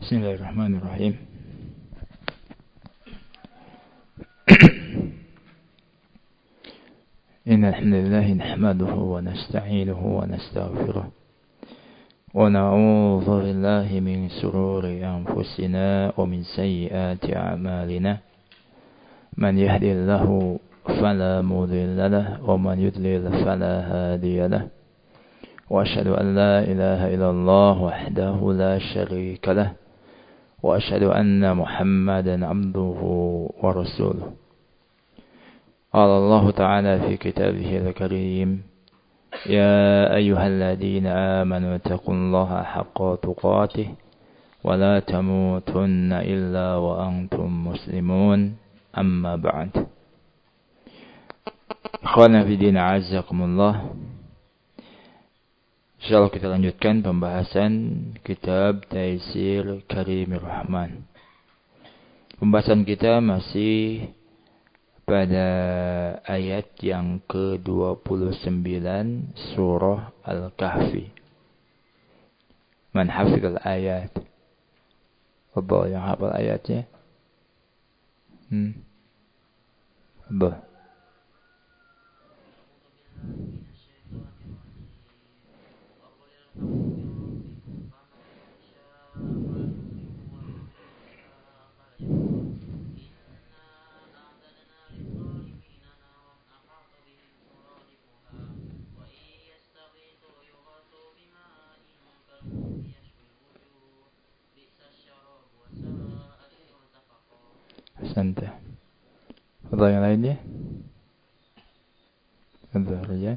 Bismillahirrahmanirrahim. Innal hamdalillah nahmaduhu wa nasta'inuhu wa nastaghfiruh wa na'udzu billahi min shururi anfusina wa min sayyiati a'malina. Man yahdihillahu fala mudilla lahu wa man yudlil fala hadiya lahu. Wa asyhadu an la ilaha illallah wahdahu la syarika lahu wa asyhadu anna Muhammadan 'abduhu wa rasuluh. Qala Allah Ta'ala fi kitabihil karim, ya ayyuhalladzina amanu taqullaha haqqa tuqatih wa la tamutunna illa wa antum muslimun, amma ba'd. Ikhwana fi din, a'azzakumullah. Insyaallah kita lanjutkan pembahasan kitab Taisir Karimir Rahman. Pembahasan kita masih pada ayat yang ke-29 surah Al-Kahfi. Man hafizal ayat. Apa yang hafal ayatnya? Apa? Santai. Ada yang lainnya? Ada Rian?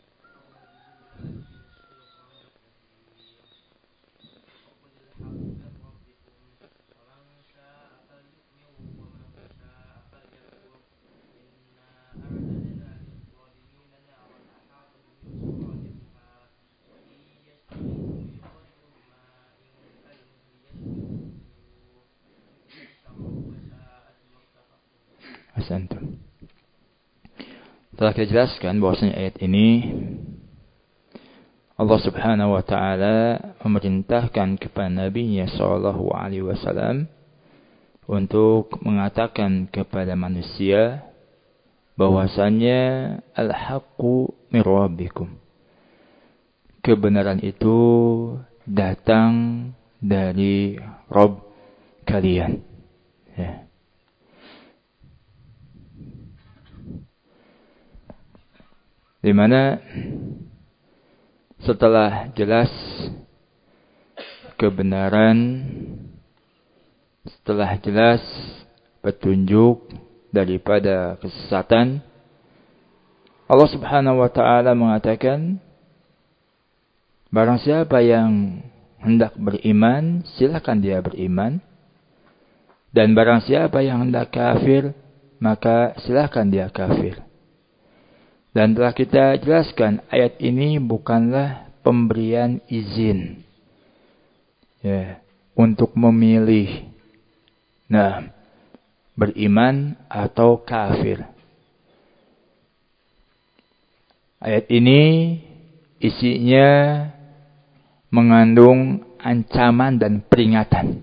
Asantum. Telah kita jelaskan bahwasanya ayat ini Allah Subhanahu wa taala memerintahkan kepada Nabi-Nya sallallahu alaihi wasallam untuk mengatakan kepada manusia bahwasanya al-haqqu mir rabbikum. Kebenaran itu datang dari Rabb kalian. Ya. Di mana setelah jelas kebenaran, setelah jelas petunjuk daripada kesesatan, Allah Subhanahu wa taala mengatakan, barang siapa yang hendak beriman, silakan dia beriman, dan barang siapa yang hendak kafir, maka silakan dia kafir. Dan telah kita jelaskan, ayat ini bukanlah pemberian izin untuk memilih beriman atau kafir. Ayat ini isinya mengandung ancaman dan peringatan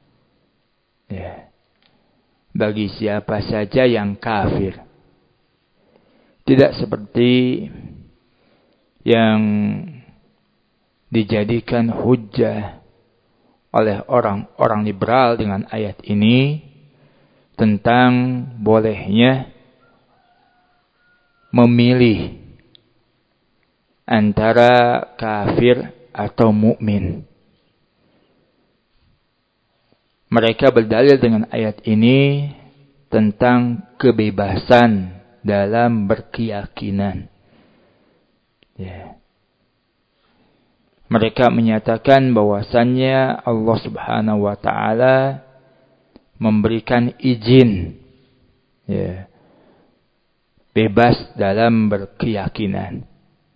bagi siapa saja yang kafir. Tidak seperti yang dijadikan hujjah oleh orang-orang liberal dengan ayat ini tentang bolehnya memilih antara kafir atau mukmin. Mereka berdalil dengan ayat ini tentang kebebasan dalam berkeyakinan. Mereka menyatakan bahwasannya Allah Subhanahu wa taala memberikan izin bebas dalam berkeyakinan.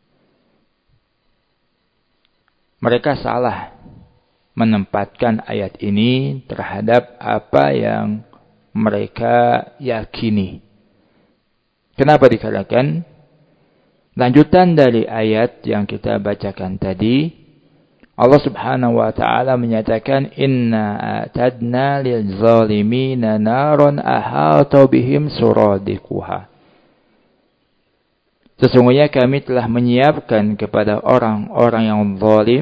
Mereka salah menempatkan ayat ini terhadap apa yang mereka yakini. Kenapa dikatakan? Lanjutan dari ayat yang kita bacakan tadi, Allah Subhanahu wa taala menyatakan inna atadna lil zalimina naron ahata bihim suradiquha. Sesungguhnya kami telah menyiapkan kepada orang-orang yang zalim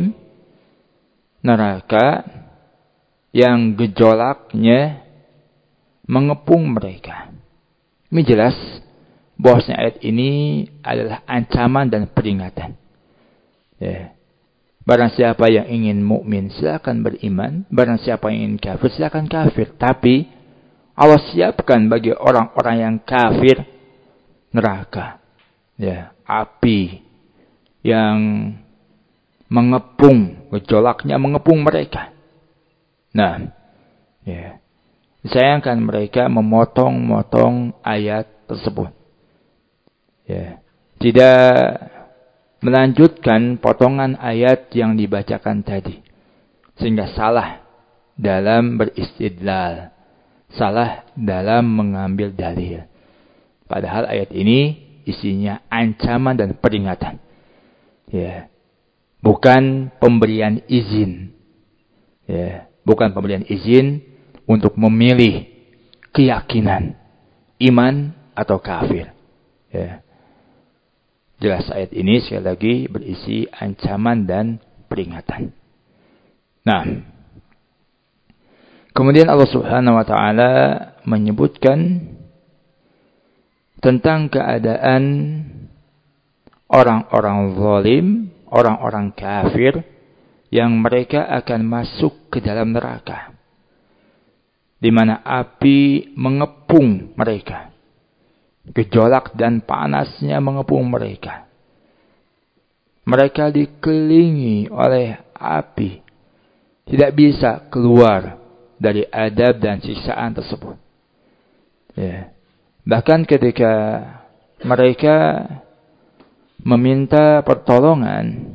neraka yang gejolaknya mengepung mereka. Ini jelas bahwasanya ayat ini adalah ancaman dan peringatan. Ya. Barang siapa yang ingin mukmin silakan beriman, barang siapa yang ingin kafir silakan kafir. Tapi Allah siapkan bagi orang-orang yang kafir neraka, ya, api yang mengepung, gejolaknya mengepung mereka. Nah, ya, disayangkan mereka memotong-motong ayat tersebut. Ya, tidak melanjutkan potongan ayat yang dibacakan tadi. Sehingga salah dalam beristidlal. Salah dalam mengambil dalil. Padahal ayat ini isinya ancaman dan peringatan. Ya. Bukan pemberian izin. Ya. Bukan pemberian izin untuk memilih keyakinan. Iman atau kafir. Ya. Jelas ayat ini sekali lagi berisi ancaman dan peringatan. Nah, kemudian Allah Subhanahu wa taala menyebutkan tentang keadaan orang-orang zalim, orang-orang kafir yang mereka akan masuk ke dalam neraka, di mana api mengepung mereka. Gejolak dan panasnya mengepung mereka. Mereka dikelilingi oleh api. Tidak bisa keluar dari adab dan siksaan tersebut. Ya. Bahkan ketika mereka meminta pertolongan,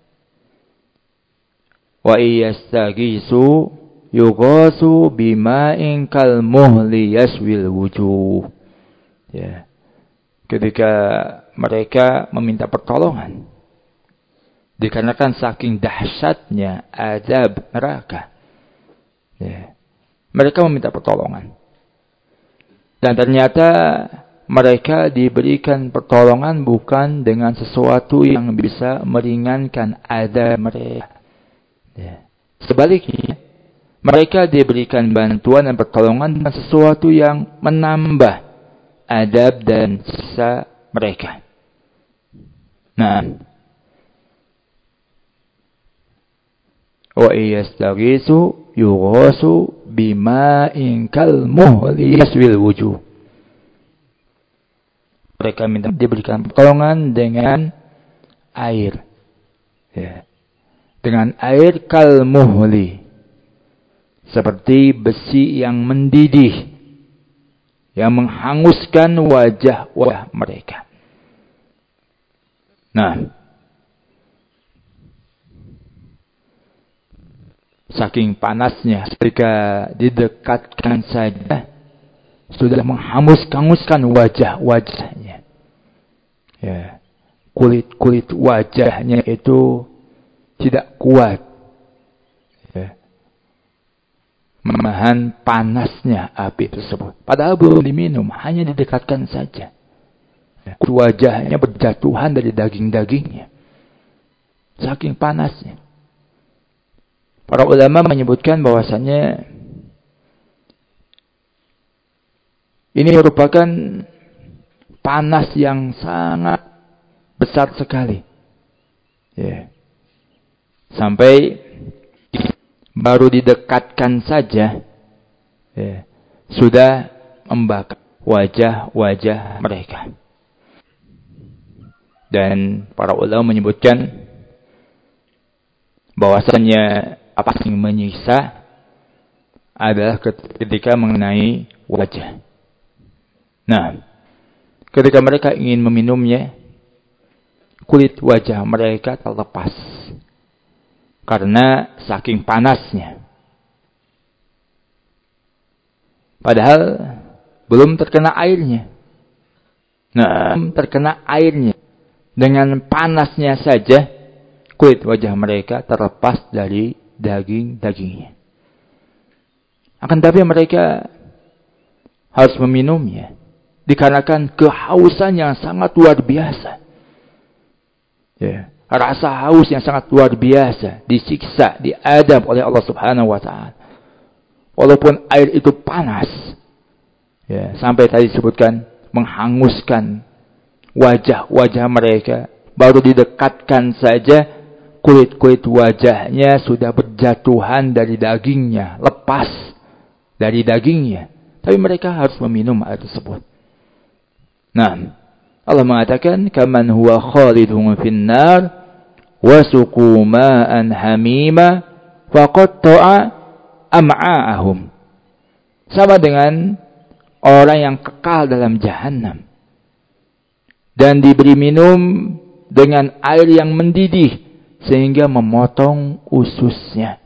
wa iyastaghisu yughasu bima'in kal muhli yaswil wujuh. Ya. Ketika mereka meminta pertolongan, dikarenakan saking dahsyatnya azab neraka, ya, mereka meminta pertolongan. Dan ternyata mereka diberikan pertolongan bukan dengan sesuatu yang bisa meringankan azab mereka. Ya. Sebaliknya, mereka diberikan bantuan dan pertolongan dengan sesuatu yang menambah adab dan sisa mereka. Nah, wa iyastaghisu yughasu bima'in kal muhli yaswil wujuh. Mereka minta diberikan pertolongan dengan air. Ya. Dengan air kal muhli. Seperti besi yang mendidih. Yang menghanguskan wajah-wajah mereka. Nah, saking panasnya ketika didekatkan saja sudah menghanguskan wajah-wajahnya. Ya, kulit-kulit wajahnya itu tidak kuat. Ya. Menahan panasnya api tersebut. Padahal belum diminum, hanya didekatkan saja. Wajahnya berjatuhan dari daging-dagingnya. Saking panasnya. Para ulama menyebutkan bahwasannya ini merupakan panas yang sangat besar sekali. Ya. Sampai baru didekatkan saja, ya, sudah membakar wajah-wajah mereka. Dan para ulama menyebutkan bahwasannya apa yang menyiksa adalah ketika mengenai wajah. Nah, ketika mereka ingin meminumnya, kulit wajah mereka terlepas. Karena saking panasnya. Padahal belum terkena airnya. Nah, terkena airnya. Dengan panasnya saja, kulit wajah mereka terlepas dari daging-dagingnya. Akan tapi mereka harus meminumnya dikarenakan kehausan yang sangat luar biasa. Ya, rasa haus yang sangat luar biasa, disiksa, diadab oleh Allah Subhanahu wa taala. Walaupun air itu panas, ya, sampai tadi disebutkan menghanguskan wajah-wajah mereka, baru didekatkan saja kulit-kulit wajahnya sudah berjatuhan dari dagingnya, lepas dari dagingnya. Tapi mereka harus meminum air tersebut. Nah, Allah mengatakan, "Kaman huwa khalidun finnar wa suqu ma'an hamima faqatta'a am'a'ahum." Sama dengan orang yang kekal dalam jahanam dan diberi minum dengan air yang mendidih sehingga memotong ususnya.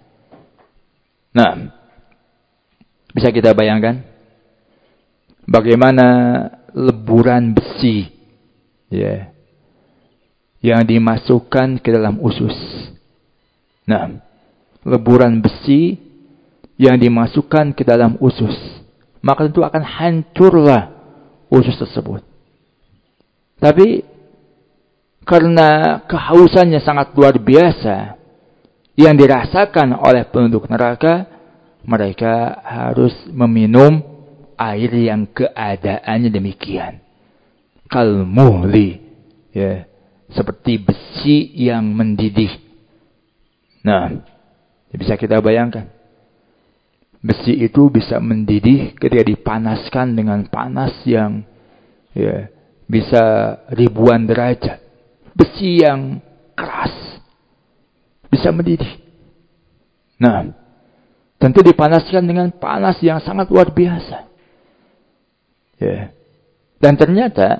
Nah, bisa kita bayangkan bagaimana leburan besi, ya, yang dimasukkan ke dalam usus. Nah, leburan besi yang dimasukkan ke dalam usus, maka tentu akan hancurlah usus tersebut. Tapi karena kehausannya sangat luar biasa yang dirasakan oleh penduduk neraka, mereka harus meminum air yang keadaannya demikian. Kalmuhli, ya, seperti besi yang mendidih. Nah, bisa kita bayangkan. Besi itu bisa mendidih ketika dipanaskan dengan panas yang, ya, bisa ribuan derajat. Besi yang keras bisa mendidih. Nah, tentu dipanaskan dengan panas yang sangat luar biasa. Ya. Dan ternyata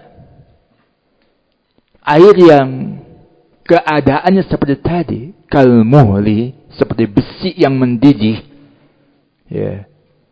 air yang keadaannya seperti tadi, kalmuhli, seperti besi yang mendidih, ya,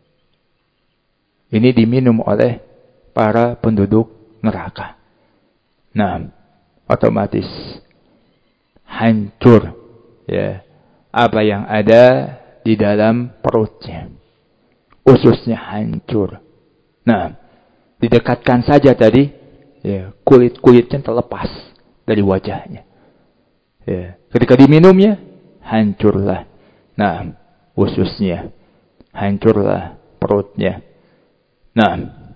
ini diminum oleh para penduduk neraka. Nah, otomatis hancur, ya, apa yang ada di dalam perutnya. Ususnya hancur. Nah, didekatkan saja tadi, ya, kulit-kulitnya terlepas dari wajahnya. Ya, ketika diminumnya, hancurlah. Nah, ususnya, hancurlah perutnya. Nah,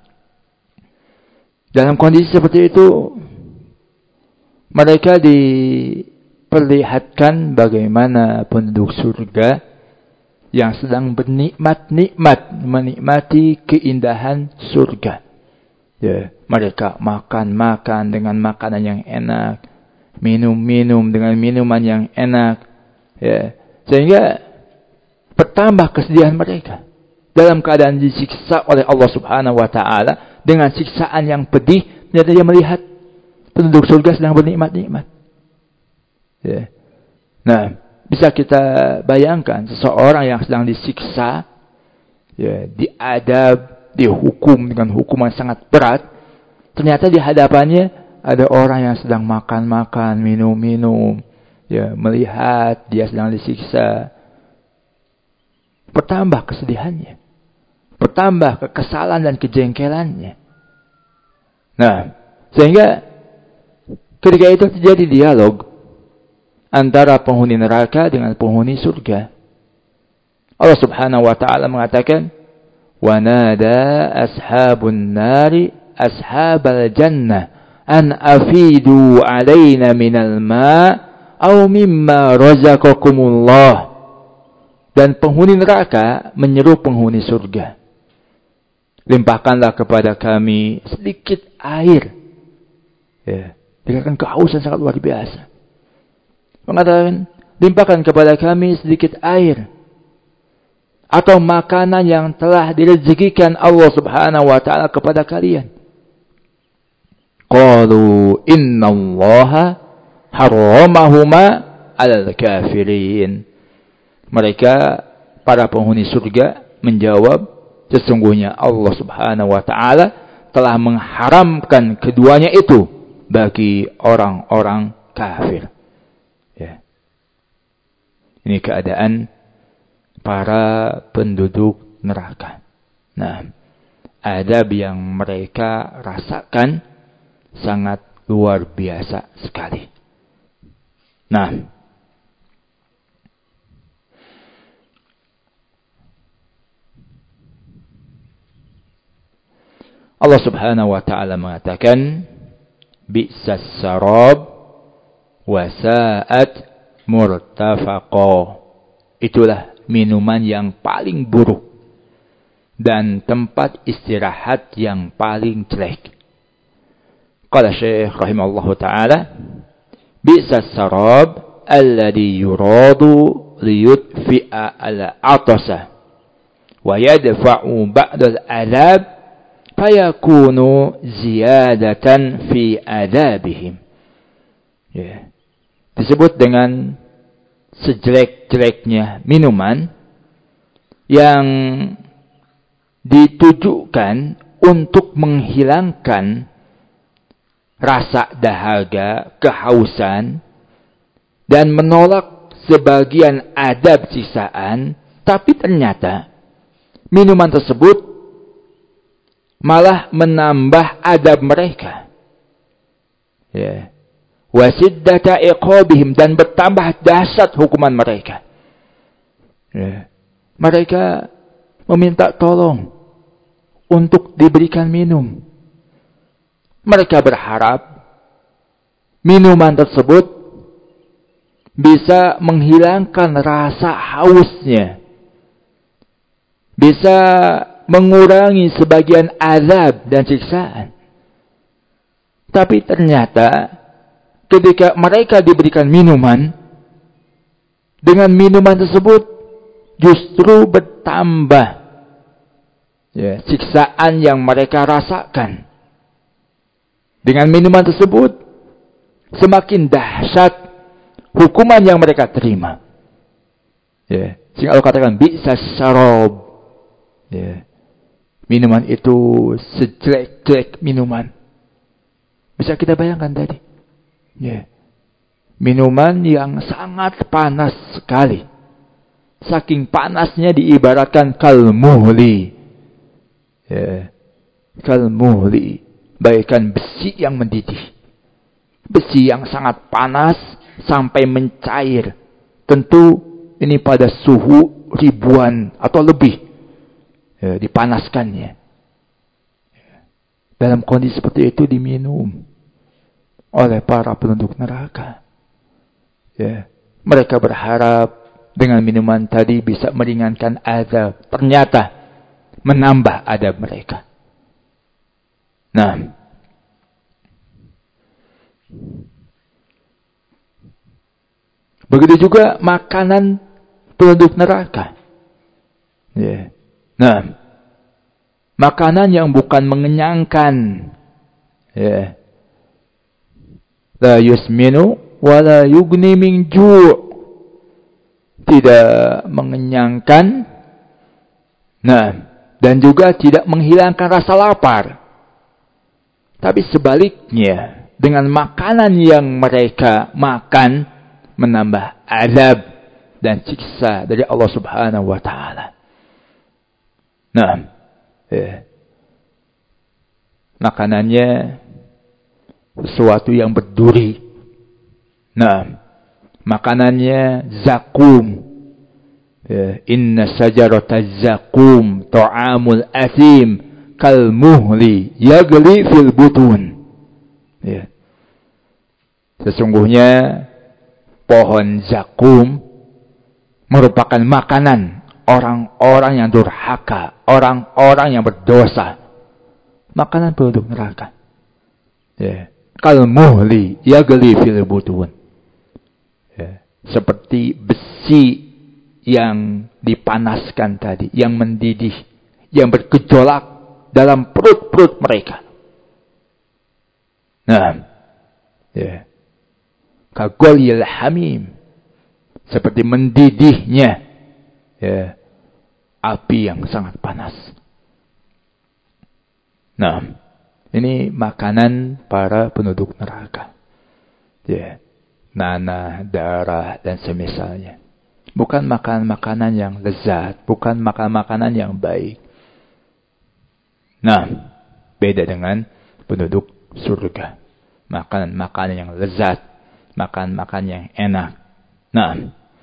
dalam kondisi seperti itu, mereka diperlihatkan bagaimana penduduk surga yang sedang bernikmat-nikmat, menikmati keindahan surga. Ya, mereka makan dengan makanan yang enak, minum dengan minuman yang enak, ya, sehingga bertambah kesedihan mereka dalam keadaan disiksa oleh Allah Subhanahu wa taala dengan siksaan yang pedih. Ternyata dia melihat penduduk surga sedang bernikmat-nikmat. Ya. Nah, bisa kita bayangkan seseorang yang sedang disiksa, ya, diadab, dihukum dengan hukuman sangat berat, ternyata di hadapannya ada orang yang sedang makan, minum, ya, melihat dia sedang disiksa. Bertambah kesedihannya, bertambah kekesalan dan kejengkelannya. Nah, sehingga ketika itu terjadi dialog antara penghuni neraka dengan penghuni surga. Allah Subhanahu wa taala mengatakan, "Wa nada ashabun nari ashabal jannah an afidu alaina minal ma' aw mimma razaqakumullah." Dan penghuni neraka menyeru penghuni surga, "Limpahkanlah kepada kami sedikit air." Ya, dikarenakan kehausan sangat luar biasa. Mengatakan, "Limpahkan kepada kami sedikit air atau makanan yang telah direzekikan Allah Subhanahu wa taala kepada kalian." Qalu innallaha harramahuma 'alal kafirin. Mereka, para penghuni surga, menjawab, sesungguhnya Allah Subhanahu wa taala telah mengharamkan keduanya itu bagi orang-orang kafir. Ya. Ini keadaan para penduduk neraka. Nah, adab yang mereka rasakan sangat luar biasa sekali. Nah, Allah Subhanahu wa taala mengatakan, bi'sas sarab wa sa'at murtafaqa. Itulah minuman yang paling buruk dan tempat istirahat yang paling jelek. Qala Syekh rahimahullahu taala, bi'sas sarab alladhi yuradu liyudfi'a al-'atasa wa yadfa'u ba'da al-'adab fayakunu ziyadatan fi adabihim. Ya. Disebut dengan sejelek-jeleknya minuman yang ditujukan untuk menghilangkan rasa dahaga, kehausan, dan menolak sebagian adab sisaan, tapi ternyata minuman tersebut malah menambah adab mereka. Ya. Wasiddata iqabihim, dan bertambah dahsyat hukuman mereka. Ya. Mereka meminta tolong untuk diberikan minum. Mereka berharap minuman tersebut bisa menghilangkan rasa hausnya, bisa mengurangi sebagian azab dan siksaan. Tapi ternyata ketika mereka diberikan minuman, dengan minuman tersebut justru bertambah ya, siksaan yang mereka rasakan. Dengan minuman tersebut semakin dahsyat hukuman yang mereka terima. Ya, sehingga Allah katakan bi'sas syarab. Ya. Minuman itu sejelek-jelek minuman. Bisa kita bayangkan tadi. Ya. Minuman yang sangat panas sekali. Saking panasnya diibaratkan kalmuhli. Ya. Kalmuhli. Bagaikan besi yang mendidih. Besi yang sangat panas sampai mencair. Tentu ini pada suhu ribuan atau lebih. Ya, dipanaskannya. Dalam kondisi seperti itu diminum oleh para penduduk neraka. Ya, mereka berharap dengan minuman tadi bisa meringankan azab. Ternyata menambah adab mereka. Nah, begitu juga makanan penduduk neraka. Ya. Nah, makanan yang bukan mengenyangkan. Ya. La yusminu wa la yugni min ju'. Tidak mengenyangkan. Nah, dan juga tidak menghilangkan rasa lapar. Tapi sebaliknya, dengan makanan yang mereka makan menambah azab dan siksa dari Allah Subhanahu wa taala. Nah, makanannya sesuatu yang berduri. Nah, makanannya zakum. Inna sajarata zakum ta'amul athim kal muhli yagli fil butun. Sesungguhnya pohon zakum merupakan makanan orang-orang yang durhaka, orang-orang yang berdosa. Makanan penduduk neraka. Kal muhli yagli fil butun. Seperti besi yang dipanaskan tadi, yang mendidih, yang bergejolak dalam perut-perut mereka. Nah, kagolil hamim, seperti mendidihnya api yang sangat panas. Nah, ini makanan para penduduk neraka. Nanah, darah, dan semisalnya. bukan makan makanan yang lezat, bukan makan makanan yang baik. Nah, beda dengan penduduk surga. Makan makanan yang lezat, makan makanan yang enak. Nah,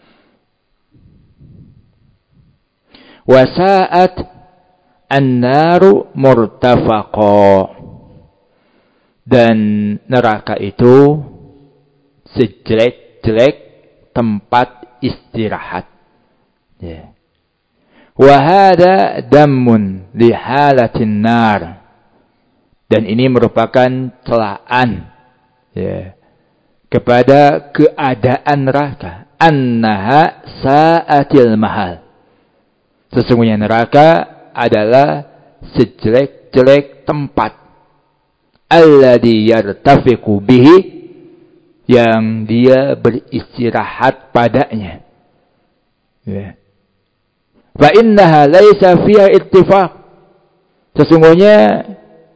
wasa'at an-naru murtafaqa, dan neraka itu sejelek-jelek tempat istirahat. Ya. Wa hadha dammun li halatin nar, dan ini merupakan celaan, ya, kepada keadaan neraka. Annaha sa'atil mahal, sesungguhnya neraka adalah sejelek-jelek tempat. Alladhi yartafiqu bihi, yang dia beristirahat padanya. Ya. Fa innaha laisa fiha ittifaq, sesungguhnya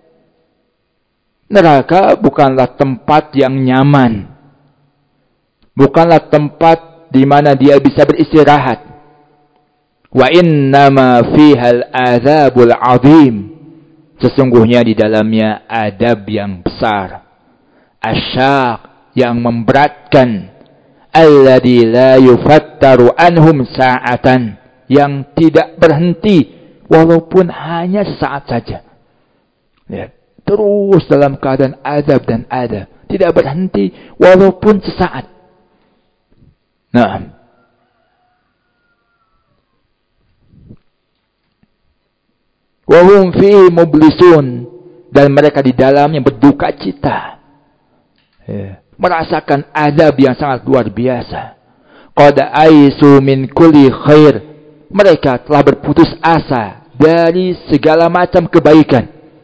neraka bukanlah tempat yang nyaman, bukanlah tempat di mana dia bisa beristirahat. Wa innama fihal azabul azim, sesungguhnya di dalamnya adab yang besar, asyaq, yang memberatkan, alladzi la yufattaru anhum sa'atan, yang tidak berhenti walaupun hanya sesaat saja. Ya, terus dalam keadaan adab dan adab, tidak berhenti walaupun sesaat. Nah, wa hum fihi mublisun, dan mereka di dalamnya berduka cita. Ya, merasakan adab yang sangat luar biasa. Qad aisu min kulli khair, mereka telah berputus asa dari segala macam kebaikan.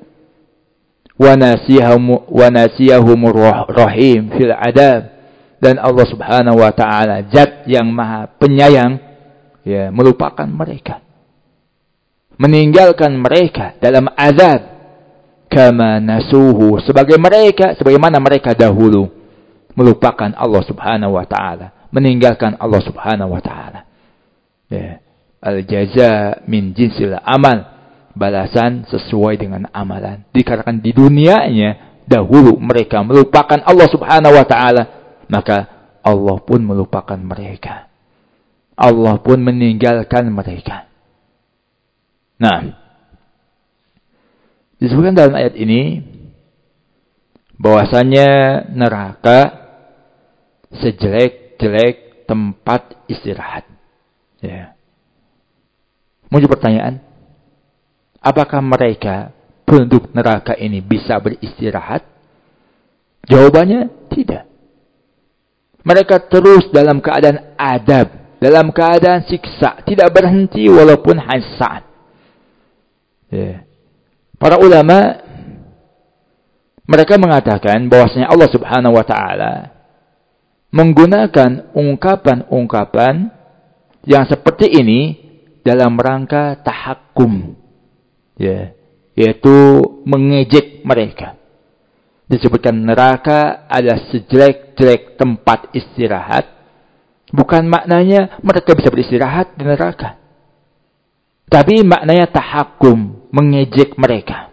Wa nasiyahumur rahim fil adab, dan Allah Subhanahu wa taala, zat yang maha penyayang, ya, melupakan mereka, meninggalkan mereka dalam azab. Kama nasuhu, sebagaimana mereka dahulu melupakan Allah Subhanahu wa taala, meninggalkan Allah Subhanahu wa taala. Ya. Al-jaza min jinsil amal, balasan sesuai dengan amalan. Dikarenakan di dunianya dahulu mereka melupakan Allah Subhanahu wa taala, maka Allah pun melupakan mereka. Allah pun meninggalkan mereka. Nah, disebutkan dalam ayat ini bahwasanya neraka sejelek-jelek tempat istirahat. Ya. Muncul pertanyaan, apakah mereka penduduk neraka ini bisa beristirahat? Jawabannya tidak. Mereka terus dalam keadaan adab, dalam keadaan siksa, tidak berhenti walaupun hanya saat. Ya. Para ulama mereka mengatakan bahwasanya Allah Subhanahu wa taala menggunakan ungkapan-ungkapan yang seperti ini dalam rangka tahakkum, ya, yaitu mengejek mereka. Disebutkan neraka adalah sejelek-jelek tempat istirahat, bukan maknanya mereka bisa beristirahat di neraka, tapi maknanya tahakkum, mengejek mereka.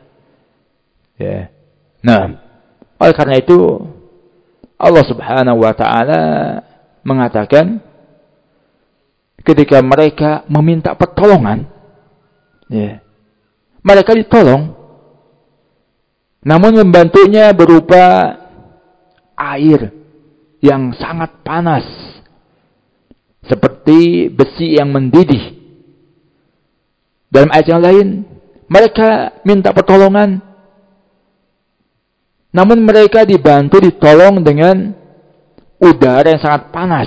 Ya. Nah, oleh karena itu Allah Subhanahu wa taala mengatakan ketika mereka meminta pertolongan, ya, mereka ditolong, namun membantunya berupa air yang sangat panas seperti besi yang mendidih. Dalam ayat yang lain, mereka minta pertolongan, namun mereka dibantu, ditolong dengan udara yang sangat panas.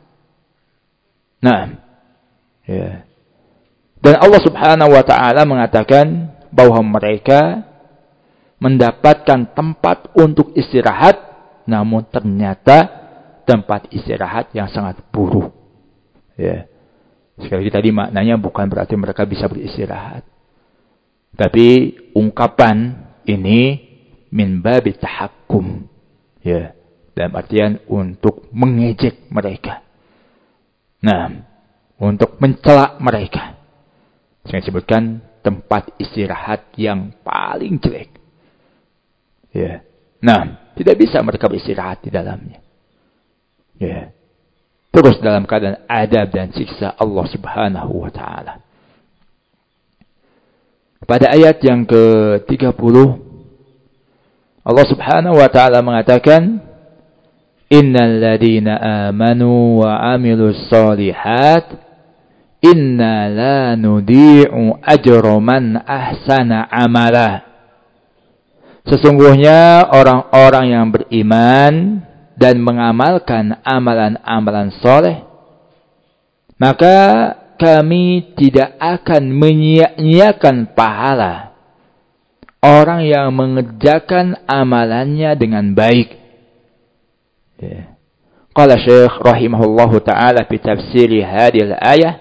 Nah, ya. Dan Allah Subhanahu wa taala mengatakan bahwa mereka mendapatkan tempat untuk istirahat, namun ternyata tempat istirahat yang sangat buruk. Ya. Sekali lagi tadi maknanya bukan berarti mereka bisa beristirahat, tapi ungkapan ini min babi tahakkum, ya, dalam artian untuk mengejek mereka. Nah, untuk mencela mereka. Saya sebutkan tempat istirahat yang paling jelek. Ya. Nah, tidak bisa mereka beristirahat di dalamnya. Ya. Terus dalam keadaan adab dan siksa Allah Subhanahu wa taala. Pada ayat yang ke-30 Allah Subhanahu wa taala mengatakan, "Innal ladzina amanu wa 'amilus shalihat inna la nudhi'u ajra man ahsana amala." Sesungguhnya orang-orang yang beriman dan mengamalkan amalan-amalan soleh, maka kami tidak akan menyia-nyiakan pahala orang yang mengerjakan amalannya dengan baik. Qala Syekh rahimahullahu ta'ala fi tafsiri hadhihi al-ayah,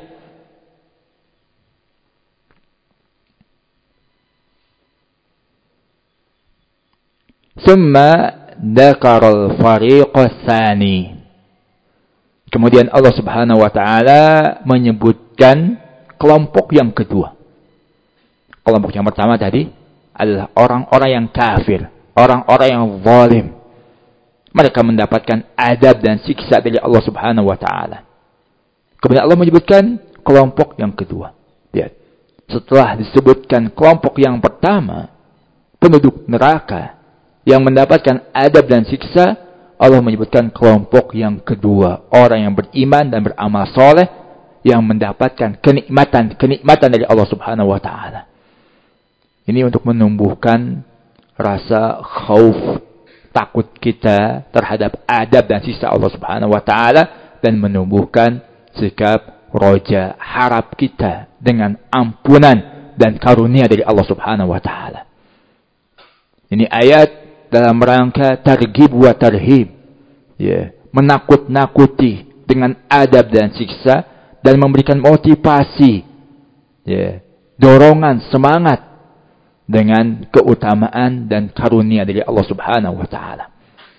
Summa dzakaral fariqas tsani. Kemudian Allah Subhanahu wa taala menyebutkan kelompok yang kedua. Kelompok yang pertama tadi adalah orang-orang yang kafir, orang-orang yang zalim. Mereka mendapatkan adab dan siksa dari Allah Subhanahu wa taala. Kemudian Allah menyebutkan kelompok yang kedua. Lihat. Setelah disebutkan kelompok yang pertama, penduduk neraka yang mendapatkan adab dan siksa, Allah menyebutkan kelompok yang kedua, orang yang beriman dan beramal soleh yang mendapatkan kenikmatan dari Allah Subhanahu wa taala. Ini untuk menumbuhkan rasa khauf, takut kita terhadap adab dan siksa Allah Subhanahu wa taala dan menumbuhkan sikap roja, harap kita dengan ampunan dan karunia dari Allah Subhanahu wa taala. Ini ayat dalam rangka targhib wa tarhib, ya, menakut-nakuti dengan adab dan siksa dan memberikan motivasi, ya, dorongan semangat dengan keutamaan dan karunia dari Allah Subhanahu wa taala.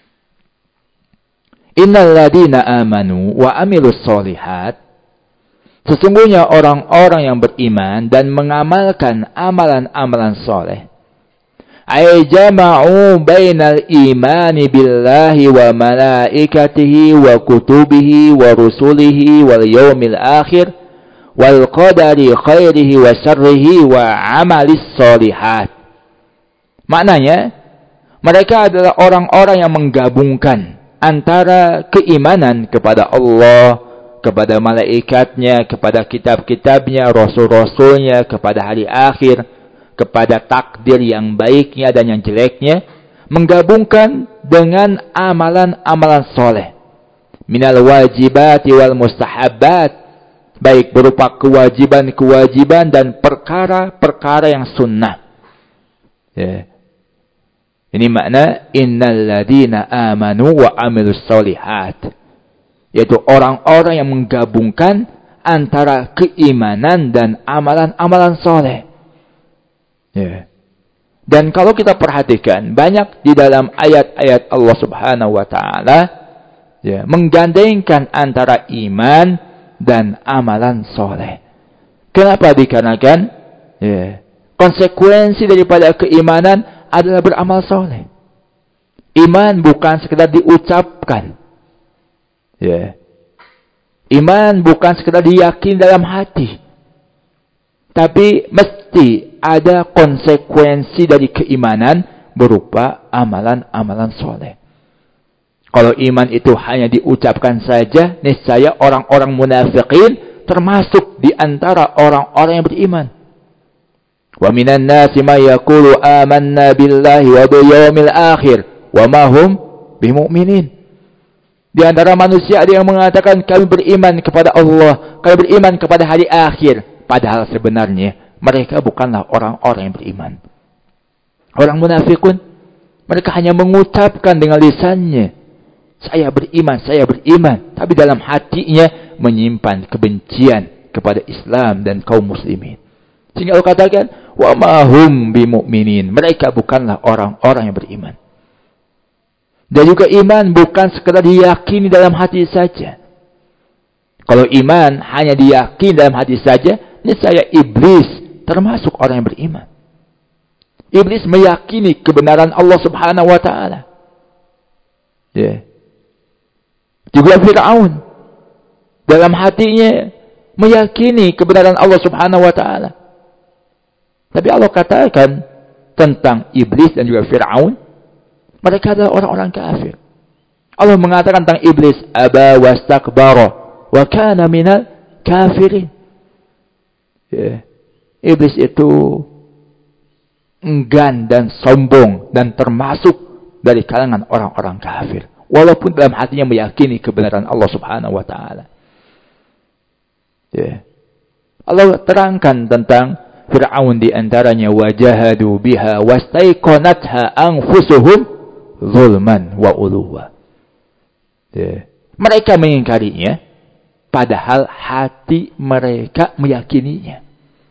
Innal ladzina amanu wa amilus sholihat, sesungguhnya orang-orang yang beriman dan mengamalkan amalan-amalan soleh, ay jama'u bainal imani billahi wa malaikatihi wa kutubihi wa rusulihi wal yawmil akhir wal qadari khairihi wa syarrihi wa amalis sholihat. Maknanya, mereka adalah orang-orang yang menggabungkan antara keimanan kepada Allah, kepada malaikatnya, kepada kitab-kitabnya, rasul-rasulnya, kepada hari akhir, kepada takdir yang baiknya dan yang jeleknya, menggabungkan dengan amalan-amalan soleh. Minal wajibati wal mustahabbat, baik berupa kewajiban-kewajiban dan perkara-perkara yang sunnah. Ya. Ini makna innal ladzina amanu wa amilus sholihat, yaitu orang-orang yang menggabungkan antara keimanan dan amalan-amalan soleh. Ya. Dan kalau kita perhatikan, banyak di dalam ayat-ayat Allah Subhanahu wa taala, ya, menggandengkan antara iman dan amalan soleh. Kenapa? Dikarenakan, ya, konsekuensi daripada keimanan adalah beramal soleh. Iman bukan sekedar diucapkan, ya. Iman bukan sekedar diyakini dalam hati, tapi mesti ada konsekuensi dari keimanan berupa amalan-amalan soleh. Kalau iman itu hanya diucapkan saja, niscaya orang-orang munafiqin termasuk di antara orang-orang yang beriman. Wa minan nasi may yaqulu amanna billahi wa bil yawmil akhir wa ma hum bimumin. Di antara manusia ada yang mengatakan kami beriman kepada Allah, kami beriman kepada hari akhir, padahal sebenarnya mereka bukanlah orang-orang yang beriman. Orang munafikun, mereka hanya mengucapkan dengan lisannya, saya beriman, tapi dalam hatinya menyimpan kebencian kepada Islam dan kaum muslimin. Sehingga Allah katakan, wa ma hum bimu'minin, mereka bukanlah orang-orang yang beriman. Dan juga iman bukan sekadar diyakini dalam hati saja. Kalau iman hanya diyakini dalam hati saja, niscaya iblis termasuk orang yang beriman. Iblis meyakini kebenaran Allah Subhanahu wa taala. Ya. Juga Fir'aun dalam hatinya meyakini kebenaran Allah Subhanahu wa taala. Tapi Allah katakan tentang iblis dan juga Fir'aun, mereka adalah orang-orang kafir. Allah mengatakan tentang iblis, aba wastakbara wa kana minal kafirin. Ya. Iblis itu enggan dan sombong dan termasuk dari kalangan orang-orang kafir. Walaupun dalam hatinya meyakini kebenaran Allah Subhanahu wa taala. Ya. Allah terangkan tentang Fir'aun di antaranya, wajahadu biha wastaiqanatha anfusuhum zulman wa uluwa. Ya. Mereka mengingkarinya padahal hati mereka meyakininya.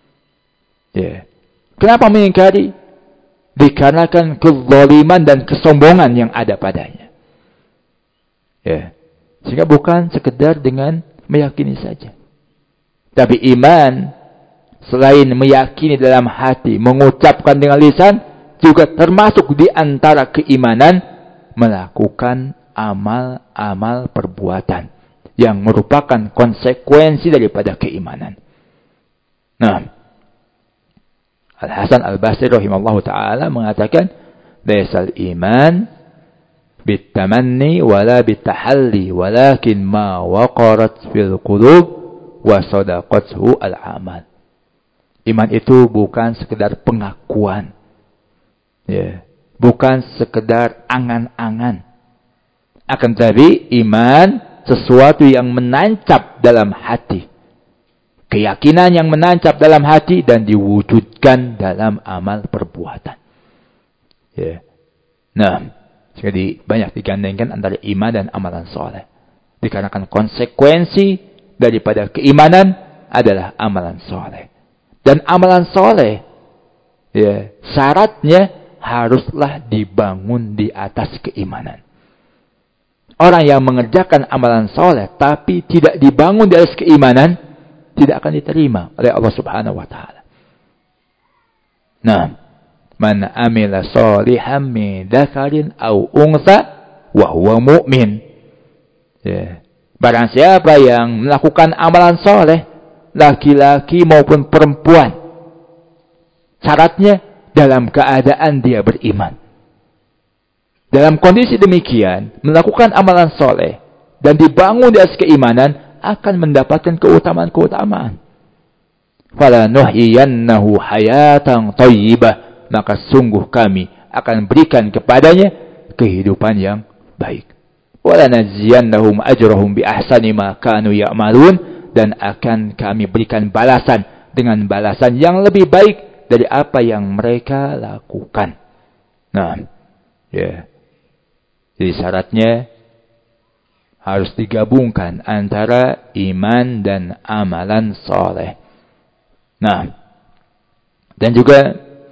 Ya. Kenapa mengingkari? Dikarenakan kezaliman dan kesombongan yang ada padanya. Ya. Sehingga bukan sekedar dengan meyakini saja. Tapi iman, selain meyakini dalam hati, mengucapkan dengan lisan, juga termasuk di antara keimanan melakukan amal-amal perbuatan yang merupakan konsekuensi daripada keimanan. Nah, Al-Hasan Al-Basri rahimahullahu ta'ala mengatakan, laisal iman bitamanni wala bitahalli walakin ma waqarat fil qulub wa sadaqathu al-amal. Iman itu bukan sekedar pengakuan. Ya, bukan sekedar angan-angan. Akan tetapi iman sesuatu yang menancap dalam hati. Keyakinan yang menancap dalam hati dan diwujudkan dalam amal perbuatan. Ya. Nah, jadi banyak digandengkan antara iman dan amalan soleh. Dikarenakan konsekuensi daripada keimanan adalah amalan soleh. Dan amalan soleh, ya, syaratnya haruslah dibangun di atas keimanan. Orang yang mengerjakan amalan soleh tapi tidak dibangun di atas keimanan, tidak akan diterima oleh Allah Subhanahu wa taala. Nah, man amila sholihan min dzakarin aw unsa wa huwa mu'min. Ya. Barang siapa yang melakukan amalan soleh, laki-laki maupun perempuan, syaratnya dalam keadaan dia beriman. Dalam kondisi demikian, melakukan amalan soleh dan dibangun di atas keimanan akan mendapatkan keutamaan-keutamaan. Fala nuhyiyannahu hayatan thayyibah, maka sungguh kami akan berikan kepadanya kehidupan yang baik. Wala najziyannahum ajrahum bi ahsani ma kanu ya'malun, dan akan kami berikan balasan dengan balasan yang lebih baik dari apa yang mereka lakukan. Nah, ya. Jadi syaratnya harus digabungkan antara iman dan amalan soleh. Nah, dan juga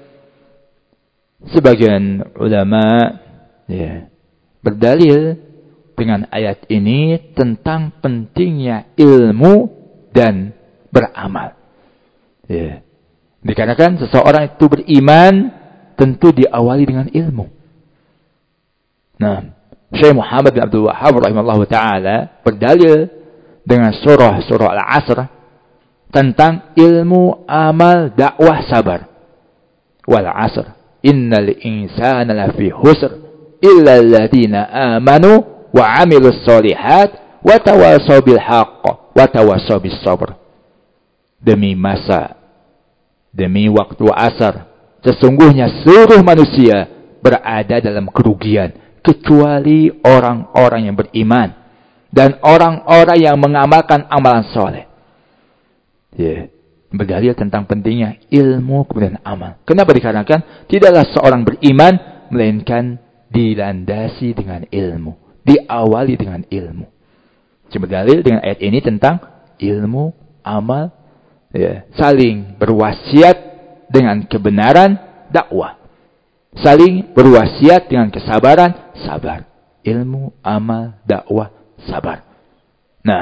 sebagian ulama, ya, berdalil dengan ayat ini tentang pentingnya ilmu dan beramal. Ya. Dikarenakan seseorang itu beriman tentu diawali dengan ilmu. Nah, Syekh Muhammad bin Abdul Wahhab rahimahullah ta'ala berdalil dengan surah Al-Asr tentang ilmu, amal, dakwah, sabar. Wal asr innal insana lafi husr illa alladhina amanu wa amilus solihat wa tawasaw bil haqq wa tawasaw bis sabr. Demi masa, demi waktu asar, sesungguhnya seluruh manusia berada dalam kerugian kecuali orang-orang yang beriman dan orang-orang yang mengamalkan amalan soleh. Ya, berdalil tentang pentingnya ilmu kemudian amal. Kenapa? Dikarenakan tidaklah seorang beriman melainkan dilandasi dengan ilmu, diawali dengan ilmu. Berdalil dengan ayat ini tentang ilmu, amal, ya, saling berwasiat dengan kebenaran, dakwah. Saling berwasiat dengan kesabaran, sabar. Ilmu, amal, dakwah, sabar. Nah,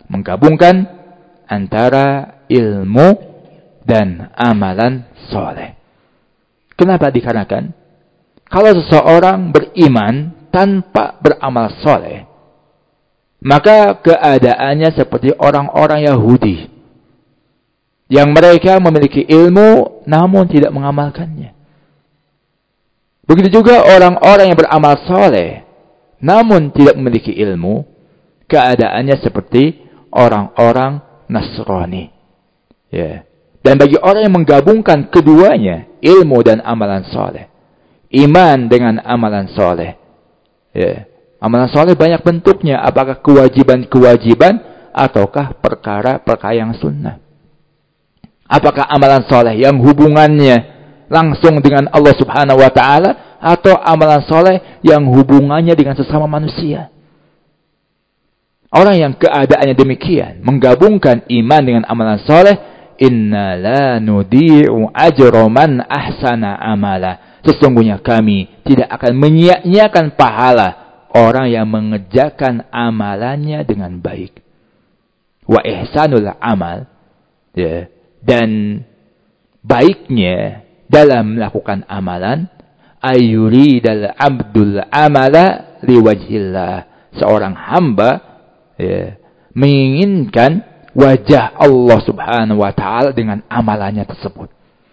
menggabungkan antara ilmu dan amalan soleh. Kenapa dikarenakan kalau seseorang beriman tanpa beramal soleh, maka keadaannya seperti orang-orang Yahudi yang mereka memiliki ilmu namun tidak mengamalkannya. Begitu juga orang-orang yang beramal soleh namun tidak memiliki ilmu, keadaannya seperti orang-orang Nasrani. Ya. Dan bagi orang yang menggabungkan keduanya, ilmu dan amalan soleh, iman dengan amalan soleh, ya. Amalan soleh banyak bentuknya, apakah kewajiban-kewajiban ataukah perkara-perkara yang sunnah. Apakah amalan soleh yang hubungannya langsung dengan Allah Subhanahu wa Ta'ala, atau amalan soleh yang hubungannya dengan sesama manusia. Orang yang keadaannya demikian, menggabungkan iman dengan amalan soleh, inna la nudi'u ajra man ahsana amala. Sesungguhnya kami tidak akan menyia-nyiakan pahala orang yang mengerjakan amalannya dengan baik. Wa ihsanul amal, ya. Dan baiknya dalam melakukan amalan, ayyuridal abdul amala liwajhillah. Seorang hamba, ya, menginginkan wajah Allah Subhanahu wa Ta'ala dengan amalannya tersebut.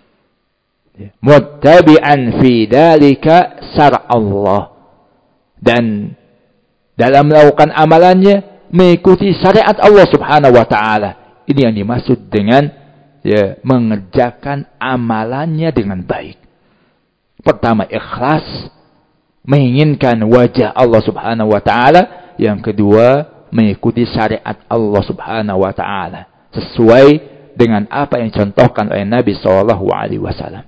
Muttabi'an fi dalika syara' Allah. Dan dalam melakukan amalannya mengikuti syariat Allah Subhanahu wa Ta'ala. Ini yang dimaksud dengan, ya, mengerjakan amalannya dengan baik. Pertama, ikhlas, menginginkan wajah Allah Subhanahu wa Ta'ala. Yang kedua, mengikuti syariat Allah Subhanahu wa Ta'ala sesuai dengan apa yang dicontohkan oleh Nabi sallallahu alaihi wasallam.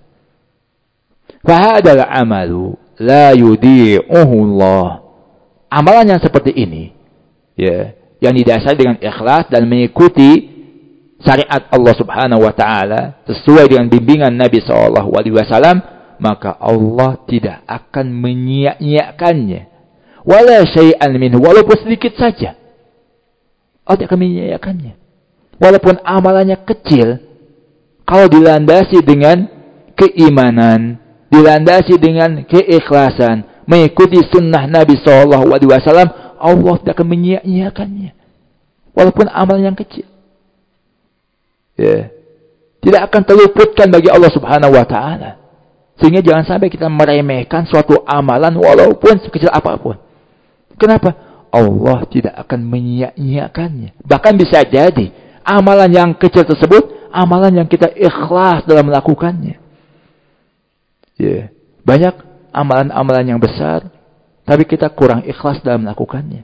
Fa hadzal amalu la yudi'uhu Allah. Amalan yang seperti ini, ya, yang didasari dengan ikhlas dan mengikuti syariat Allah Subhanahu wa Ta'ala sesuai dengan bimbingan Nabi sallallahu alaihi wasallam, maka Allah tidak akan menyia-nyiakannya. Wala syai'an minhu, walaupun sedikit saja. Allah tidak akan menyia-nyiakannya. Walaupun amalannya kecil, kalau dilandasi dengan keimanan, dilandasi dengan keikhlasan, mengikuti sunnah Nabi SAW, Allah tidak akan menyia-nyiakannya. Walaupun amalan yang kecil. Ya. Tidak akan terluputkan bagi Allah Subhanahu wa Ta'ala. Sehingga jangan sampai kita meremehkan suatu amalan walaupun sekecil apapun. Kenapa? Allah tidak akan menyia-nyiakannya. Bahkan bisa jadi amalan yang kecil tersebut amalan yang kita ikhlas dalam melakukannya. Ya. Banyak amalan-amalan yang besar tapi kita kurang ikhlas dalam melakukannya.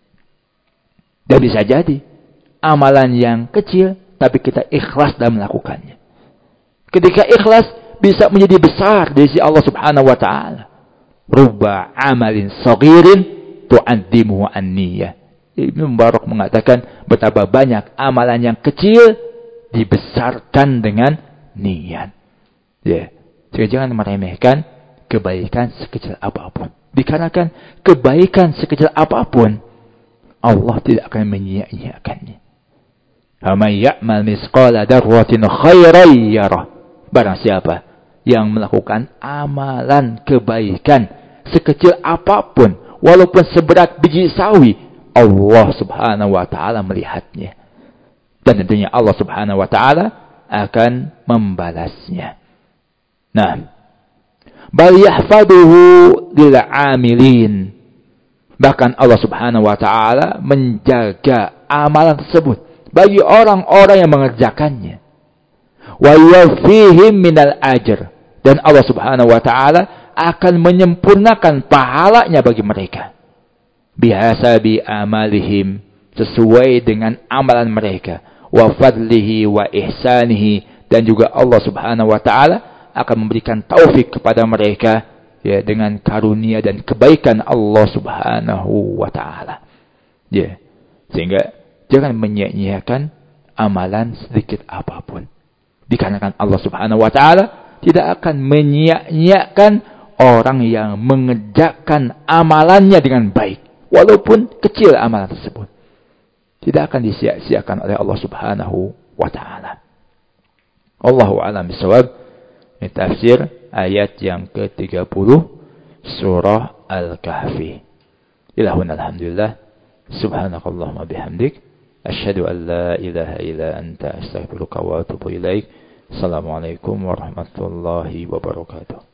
Dan bisa jadi amalan yang kecil tapi kita ikhlas dalam melakukannya. Ketika ikhlas bisa menjadi besar di sisi Allah Subhanahu wa Ta'ala. Rubba amalin saghirin tu'addimuhu an-niyah. Ibnu Mubarak mengatakan betapa banyak amalan yang kecil dibesarkan dengan niat. Ya. Jadi jangan meremehkan kebaikan sekecil apapun. Dikarenakan kebaikan sekecil apapun Allah tidak akan menyia-nyiakannya. Faman ya'mal misqala dzarratin khairan yarah. Barang siapa yang melakukan amalan kebaikan sekecil apapun, walaupun seberat biji sawi, Allah Subhanahu wa Ta'ala melihatnya. Dan tentunya Allah Subhanahu wa Ta'ala akan membalasnya. Nah, bal yahfaduhu lil amilin. Bahkan Allah Subhanahu wa Ta'ala menjaga amalan tersebut bagi orang-orang yang mengerjakannya. Wa yafihim minal ajr. Dan Allah Subhanahu wa Ta'ala akan menyempurnakan pahalanya bagi mereka. Bihasabi amalihim, sesuai dengan amalan mereka. Wa fadlihi wa ihsanihi. Dan juga Allah Subhanahu wa Ta'ala akan memberikan taufik kepada mereka, ya, dengan karunia dan kebaikan Allah Subhanahu wa Ta'ala. Ya. Sehingga jangan menyia-nyiakan amalan sedikit apapun. Dikarenakan Allah Subhanahu wa Ta'ala tidak akan menyia-nyiakan orang yang mengerjakan amalannya dengan baik, walaupun kecil amalan tersebut. tidak akan disia-siakan oleh Allah Subhanahu wa taala. Allahu a'lam bishawab. Ini tafsir ayat yang ke-30 surah Al-Kahfi. Ilahuna alhamdulillah. Subhanakallahumma bihamdik. Asyhadu an la ilaha illa anta astaghfiruka wa atubu ilaik. Assalamualaikum warahmatullahi wabarakatuh.